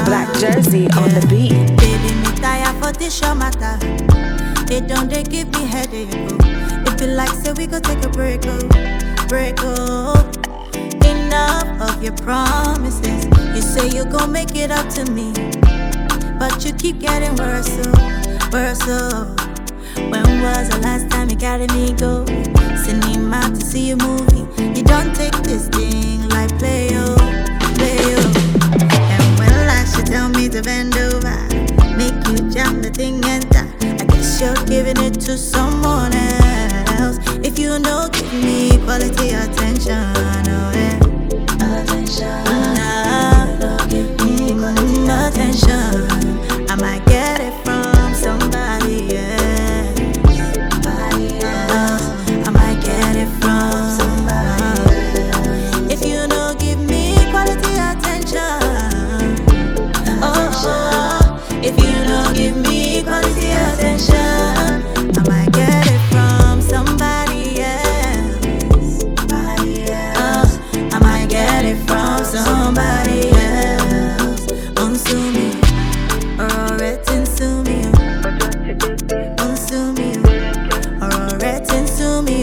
Black Jersey on the beat. Baby, me tire for this your matter. They don't they give me headache. Oh. It be like say we go take a break, oh, break, oh. Enough of your promises. You say you gon' make it up to me, but you keep getting worse, oh, worse, oh. When was the last time you carried me go cinema to see a movie? You don't take this thing like play, oh, play, oh. And when last you tell me to bend over, make you jam the thing and that, I guess you're giving it to someone else. If you know, give me quality attention, oh yeah. Attention, don't give me quality attention. I might get it from somebody else. I might get it from somebody else. If you don't give me quality attention, oh, if you don't give me quality attention, I might get it from somebody else. I might get it from somebody else. Unsue me, or sue me, unsue me, or sue me,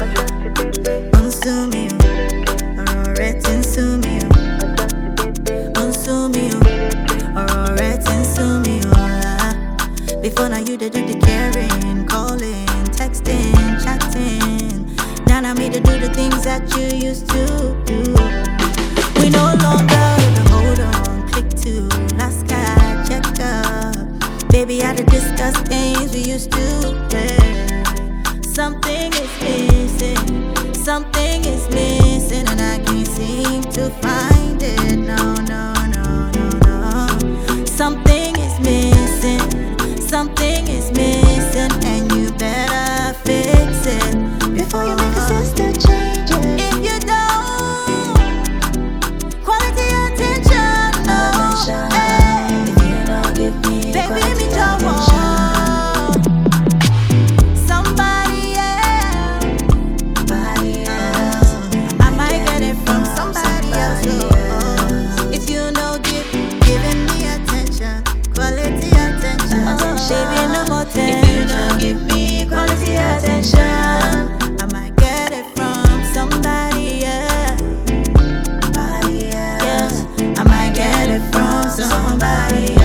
unsue me, or sue me, unsue me, or sue me. Before now you did do the caring, calling, texting, chatting. Now me to do the things that you used to do. We no longer the hold on, click to, last guy, check up. Baby, I to discuss things we used to play. Something is missing, something is missing, and I can't seem to find it. No, no, no, no, no. Something is missing, something is missing, and you better fix it before you make a sister change it. If you don't, quality attention, no. Hey. If you don't give me baby, me don't want somebody else. I might get it from somebody else. Oh. If you don't giving me attention, quality attention, baby, no more attention. If you don't give me quality attention, I might get it from somebody else. Yes, I might get it from somebody else.